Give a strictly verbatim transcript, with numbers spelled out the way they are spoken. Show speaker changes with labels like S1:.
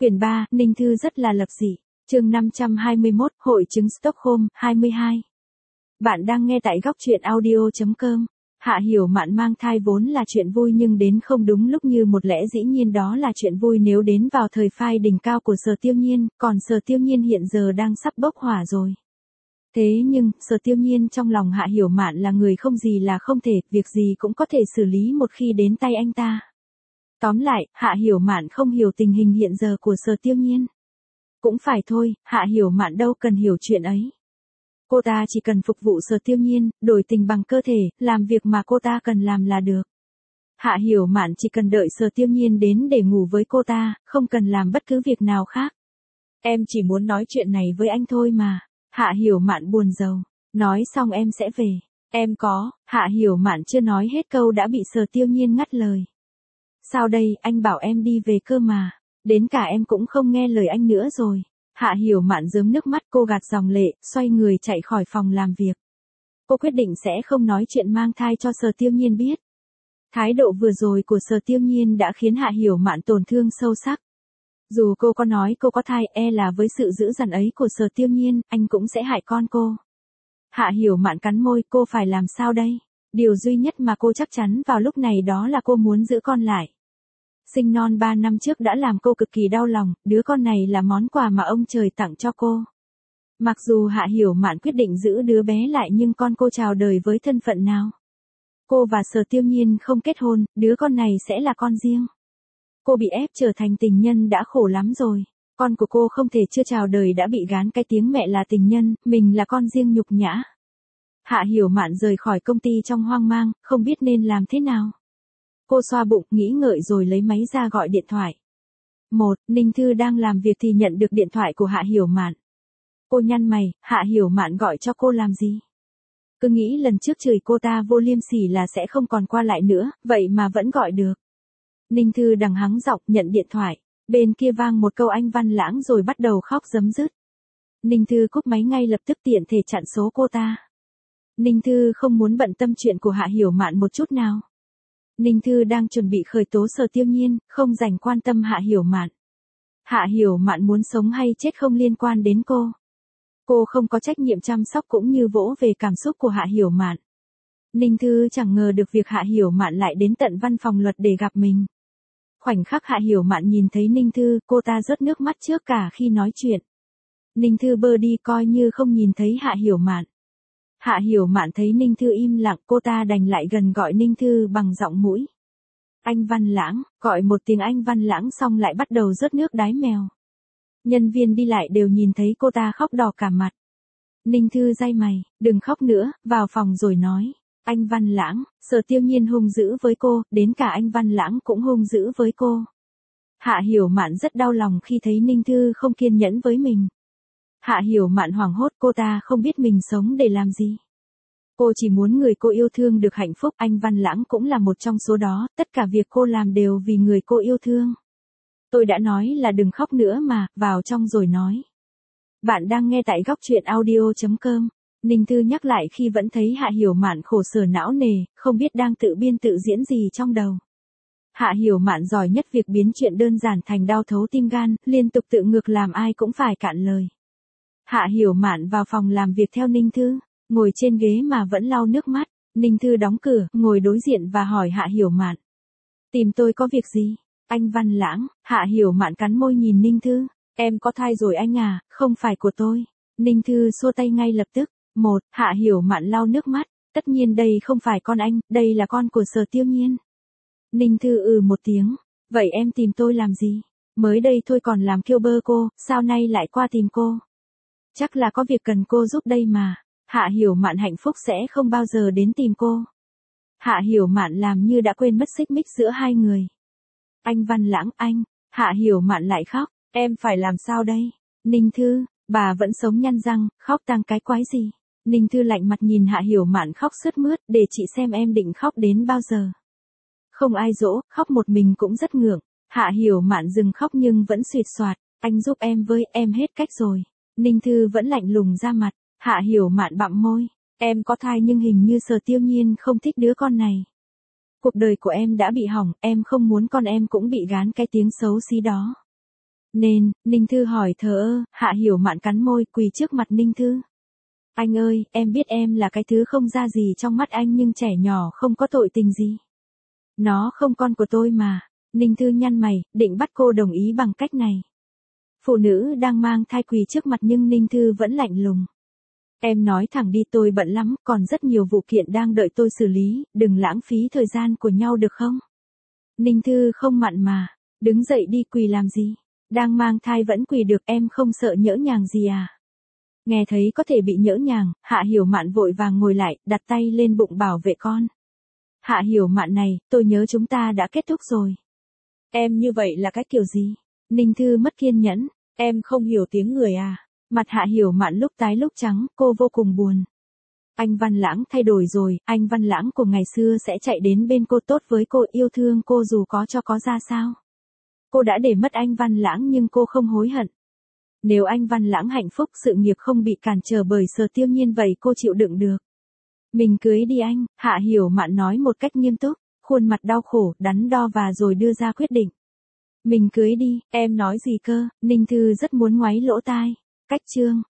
S1: Quyển ba, Ninh Thư rất là lập dị. Chương năm trăm hai mươi mốt, Hội chứng Stockholm, hai mươi hai. Bạn đang nghe tại góc truyện audio chấm com. Hạ Hiểu Mạn mang thai vốn là chuyện vui nhưng đến không đúng lúc như một lẽ dĩ nhiên đó là chuyện vui nếu đến vào thời phai đỉnh cao của Sở Tiêu Nhiên, còn Sở Tiêu Nhiên hiện giờ đang sắp bốc hỏa rồi. Thế nhưng, Sở Tiêu Nhiên trong lòng Hạ Hiểu Mạn là người không gì là không thể, việc gì cũng có thể xử lý một khi đến tay anh ta. Tóm lại, Hạ Hiểu Mạn không hiểu tình hình hiện giờ của Sở Tiêu Nhiên. Cũng phải thôi, Hạ Hiểu Mạn đâu cần hiểu chuyện ấy. Cô ta chỉ cần phục vụ Sở Tiêu Nhiên, đổi tình bằng cơ thể, làm việc mà cô ta cần làm là được. Hạ Hiểu Mạn chỉ cần đợi Sở Tiêu Nhiên đến để ngủ với cô ta, không cần làm bất cứ việc nào khác. Em chỉ muốn nói chuyện này với anh thôi mà. Hạ Hiểu Mạn buồn rầu. Nói xong em sẽ về. Em có. Hạ Hiểu Mạn chưa nói hết câu đã bị Sở Tiêu Nhiên ngắt lời. Sao đây, anh bảo em đi về cơ mà. Đến cả em cũng không nghe lời anh nữa rồi. Hạ Hiểu Mạn rớm nước mắt, cô gạt dòng lệ, xoay người chạy khỏi phòng làm việc. Cô quyết định sẽ không nói chuyện mang thai cho Sở Tiêu Nhiên biết. Thái độ vừa rồi của Sở Tiêu Nhiên đã khiến Hạ Hiểu Mạn tổn thương sâu sắc. Dù cô có nói cô có thai, e là với sự dữ dằn ấy của Sở Tiêu Nhiên, anh cũng sẽ hại con cô. Hạ Hiểu Mạn cắn môi, cô phải làm sao đây? Điều duy nhất mà cô chắc chắn vào lúc này đó là cô muốn giữ con lại. Sinh non ba năm trước đã làm cô cực kỳ đau lòng, đứa con này là món quà mà ông trời tặng cho cô. Mặc dù Hạ Hiểu Mạn quyết định giữ đứa bé lại nhưng con cô chào đời với thân phận nào? Cô và Sở Tiêu Nhiên không kết hôn, đứa con này sẽ là con riêng. Cô bị ép trở thành tình nhân đã khổ lắm rồi. Con của cô không thể chưa chào đời đã bị gán cái tiếng mẹ là tình nhân, mình là con riêng nhục nhã. Hạ Hiểu Mạn rời khỏi công ty trong hoang mang, không biết nên làm thế nào. Cô xoa bụng, nghĩ ngợi rồi lấy máy ra gọi điện thoại. Một, Ninh Thư đang làm việc thì nhận được điện thoại của Hạ Hiểu Mạn. Cô nhăn mày, Hạ Hiểu Mạn gọi cho cô làm gì? Cứ nghĩ lần trước chửi cô ta vô liêm sỉ là sẽ không còn qua lại nữa, vậy mà vẫn gọi được. Ninh Thư đằng hắng giọng nhận điện thoại. Bên kia vang một câu Anh Văn Lãng rồi bắt đầu khóc rấm rứt. Ninh Thư cúp máy ngay lập tức tiện thể chặn số cô ta. Ninh Thư không muốn bận tâm chuyện của Hạ Hiểu Mạn một chút nào. Ninh Thư đang chuẩn bị khởi tố Sở Tiêu Nhiên, không dành quan tâm Hạ Hiểu Mạn. Hạ Hiểu Mạn muốn sống hay chết không liên quan đến cô. Cô không có trách nhiệm chăm sóc cũng như vỗ về cảm xúc của Hạ Hiểu Mạn. Ninh Thư chẳng ngờ được việc Hạ Hiểu Mạn lại đến tận văn phòng luật để gặp mình. Khoảnh khắc Hạ Hiểu Mạn nhìn thấy Ninh Thư, cô ta rớt nước mắt trước cả khi nói chuyện. Ninh Thư bơ đi coi như không nhìn thấy Hạ Hiểu Mạn. Hạ Hiểu Mạn thấy Ninh Thư im lặng, cô ta đành lại gần gọi Ninh Thư bằng giọng mũi. Anh Văn Lãng, gọi một tiếng Anh Văn Lãng xong lại bắt đầu rớt nước đái mèo. Nhân viên đi lại đều nhìn thấy cô ta khóc đỏ cả mặt. Ninh Thư day mày, đừng khóc nữa, vào phòng rồi nói. Anh Văn Lãng, Sở Tiêu Nhiên hung dữ với cô, đến cả anh Văn Lãng cũng hung dữ với cô. Hạ Hiểu Mạn rất đau lòng khi thấy Ninh Thư không kiên nhẫn với mình. Hạ Hiểu Mạn hoảng hốt, cô ta không biết mình sống để làm gì. Cô chỉ muốn người cô yêu thương được hạnh phúc, anh Văn Lãng cũng là một trong số đó, tất cả việc cô làm đều vì người cô yêu thương. Tôi đã nói là đừng khóc nữa mà, vào trong rồi nói. Bạn đang nghe tại góc truyện audio chấm com. Ninh Thư nhắc lại khi vẫn thấy Hạ Hiểu Mạn khổ sở não nề, không biết đang tự biên tự diễn gì trong đầu. Hạ Hiểu Mạn giỏi nhất việc biến chuyện đơn giản thành đau thấu tim gan, liên tục tự ngược làm ai cũng phải cạn lời. Hạ Hiểu Mạn vào phòng làm việc theo Ninh Thư, ngồi trên ghế mà vẫn lau nước mắt. Ninh Thư đóng cửa, ngồi đối diện và hỏi Hạ Hiểu Mạn. Tìm tôi có việc gì? Anh Văn Lãng. Hạ Hiểu Mạn cắn môi nhìn Ninh Thư. Em có thai rồi anh à, không phải của tôi. Ninh Thư xua tay ngay lập tức. Một, Hạ Hiểu Mạn lau nước mắt. Tất nhiên đây không phải con anh, đây là con của Sở Tiêu Nhiên. Ninh Thư ừ một tiếng. Vậy em tìm tôi làm gì? Mới đây thôi còn làm kêu bơ cô, sao nay lại qua tìm cô? Chắc là có việc cần cô giúp đây mà. Hạ Hiểu Mạn hạnh phúc sẽ không bao giờ đến tìm cô. Hạ Hiểu Mạn làm như đã quên mất xích mích giữa hai người. Anh Văn Lãng, anh. Hạ Hiểu Mạn lại khóc. Em phải làm sao đây? Ninh Thư, bà vẫn sống nhăn răng, khóc tang cái quái gì? Ninh Thư lạnh mặt nhìn Hạ Hiểu Mạn khóc sướt mướt, để chị xem em định khóc đến bao giờ. Không ai dỗ, khóc một mình cũng rất ngượng. Hạ Hiểu Mạn dừng khóc nhưng vẫn suyệt soạt. Anh giúp em với, em hết cách rồi. Ninh Thư vẫn lạnh lùng ra mặt. Hạ Hiểu Mạn bặm môi. Em có thai nhưng hình như Sở Tiêu Nhiên không thích đứa con này. Cuộc đời của em đã bị hỏng, em không muốn con em cũng bị gán cái tiếng xấu xí đó. Nên, Ninh Thư hỏi thờ ơ, Hạ Hiểu Mạn cắn môi quỳ trước mặt Ninh Thư. Anh ơi, em biết em là cái thứ không ra gì trong mắt anh nhưng trẻ nhỏ không có tội tình gì. Nó không con của tôi mà. Ninh Thư nhăn mày, định bắt cô đồng ý bằng cách này. Phụ nữ đang mang thai quỳ trước mặt nhưng Ninh Thư vẫn lạnh lùng. Em nói thẳng đi, tôi bận lắm, còn rất nhiều vụ kiện đang đợi tôi xử lý, đừng lãng phí thời gian của nhau được không? Ninh Thư không mặn mà, đứng dậy đi, quỳ làm gì? Đang mang thai vẫn quỳ được, em không sợ nhỡ nhàng gì à? Nghe thấy có thể bị nhỡ nhàng, Hạ Hiểu Mạn vội vàng ngồi lại, đặt tay lên bụng bảo vệ con. Hạ Hiểu Mạn này, tôi nhớ chúng ta đã kết thúc rồi. Em như vậy là cái kiểu gì? Ninh Thư mất kiên nhẫn, em không hiểu tiếng người à? Mặt Hạ Hiểu Mạn lúc tái lúc trắng, cô vô cùng buồn. Anh Văn Lãng thay đổi rồi, anh Văn Lãng của ngày xưa sẽ chạy đến bên cô, tốt với cô, yêu thương cô dù có cho có ra sao. Cô đã để mất anh Văn Lãng nhưng cô không hối hận. Nếu anh Văn Lãng hạnh phúc, sự nghiệp không bị cản trở bởi Sở Tiêu Nhiên, vậy cô chịu đựng được. Mình cưới đi anh, Hạ Hiểu Mạn nói một cách nghiêm túc, khuôn mặt đau khổ, đắn đo và rồi đưa ra quyết định. Mình cưới đi, em nói gì cơ? Ninh Thư rất muốn ngoáy lỗ tai. Cách chương